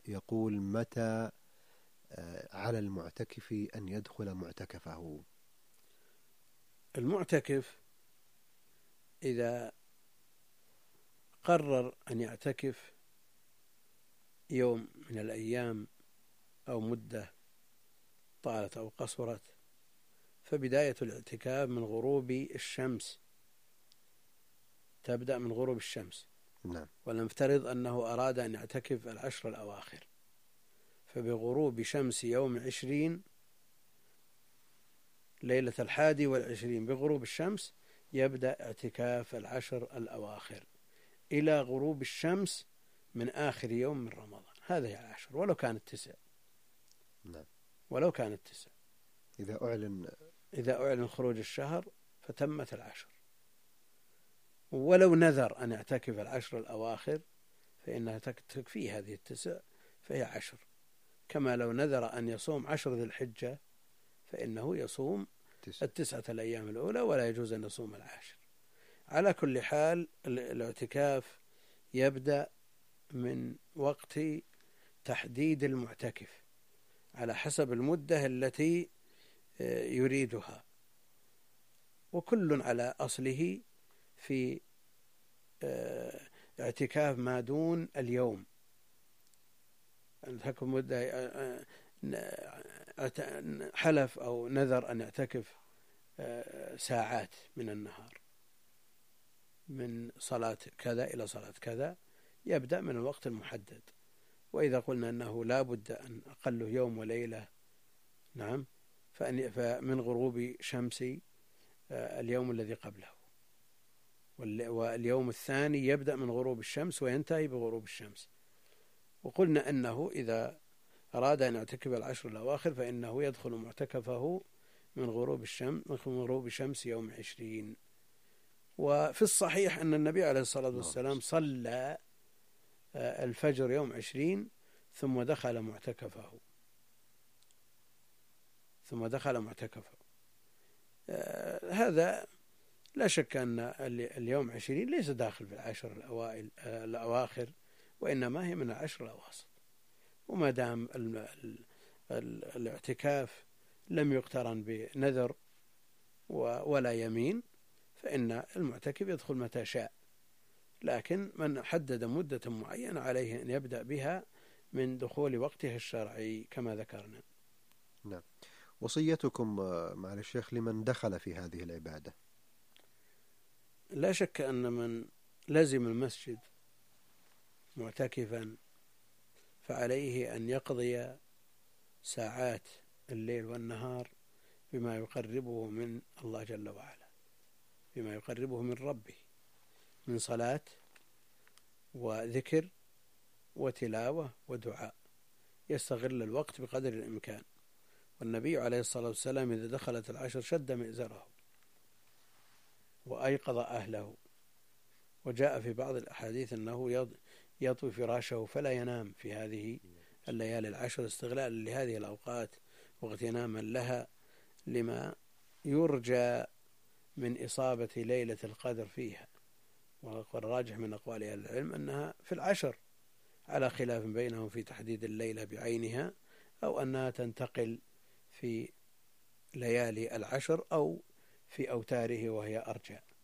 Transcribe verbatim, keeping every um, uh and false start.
يقول: متى على المعتكف أن يدخل معتكفه؟ المعتكف إذا قرر أن يعتكف يوم من الأيام أو مدة طالت أو قصرت، فبداية الاعتكاف من غروب الشمس، تبدأ من غروب الشمس. نعم. ولنفترض أنه أراد أن يعتكف العشر الأواخر، فبغروب شمس يوم عشرين، ليلة الحادي والعشرين بغروب الشمس، يبدأ اعتكاف العشر الأواخر إلى غروب الشمس من آخر يوم من رمضان. هذا هي العشر ولو كانت تسع. نعم. ولو كانت تسع إذا أعلن إذا أعلن خروج الشهر فتمت العشر. ولو نذر أن يعتكف العشر الأواخر فإنها تكفيه هذه التسع، فهي عشر. كما لو نذر أن يصوم عشر ذي الحجة فإنه يصوم تسع. التسعة الأيام الأولى ولا يجوز أن يصوم العاشر. على كل حال الاعتكاف يبدأ من وقت تحديد المعتكف على حسب المدة التي يريدها، وكل على أصله في اعتكاف ما دون اليوم. تكون مدة حلف أو نذر أن يعتكف ساعات من النهار، من صلاة كذا إلى صلاة كذا، يبدأ من الوقت المحدد. وإذا قلنا أنه لا بد أن أقله يوم وليلة، نعم، فمن غروب شمس اليوم الذي قبله، واليوم الثاني يبدأ من غروب الشمس وينتهي بغروب الشمس. وقلنا أنه إذا أراد أن يعتكف العشر الأواخر فإنه يدخل معتكفه من غروب الشمس من غروب شمس يوم عشرين. وفي الصحيح أن النبي عليه الصلاة والسلام صلى الفجر يوم عشرين ثم دخل معتكفه ثم دخل معتكفه هذا لا شك أن اليوم عشرين ليس داخل في العشر الأوائل الأواخر، وإنما هي من العشر الأواسط. وما دام الاعتكاف لم يقترن بنذر ولا يمين فإن المعتكف يدخل متى شاء، لكن من حدد مدة معينة عليه أن يبدأ بها من دخول وقتها الشرعي كما ذكرنا. نعم. وصيتكم مع الشيخ لمن دخل في هذه العبادة؟ لا شك أن من لزم المسجد معتكفا فعليه أن يقضي ساعات الليل والنهار بما يقربه من الله جل وعلا، بما يقربه من ربه من صلاة وذكر وتلاوة ودعاء، يستغل الوقت بقدر الإمكان. والنبي عليه الصلاة والسلام إذا دخلت العشر شد مئزره وأيقظ أهله، وجاء في بعض الأحاديث أنه يطوي فراشه فلا ينام في هذه الليالي العشر استغلالا لهذه الأوقات واغتناما لها، لما يرجى من إصابة ليلة القدر فيها. والراجح من أقوال أهل العلم أنها في العشر، على خلاف بينهم في تحديد الليلة بعينها، أو أنها تنتقل في ليالي العشر أو في أوتاره وهي أرجى.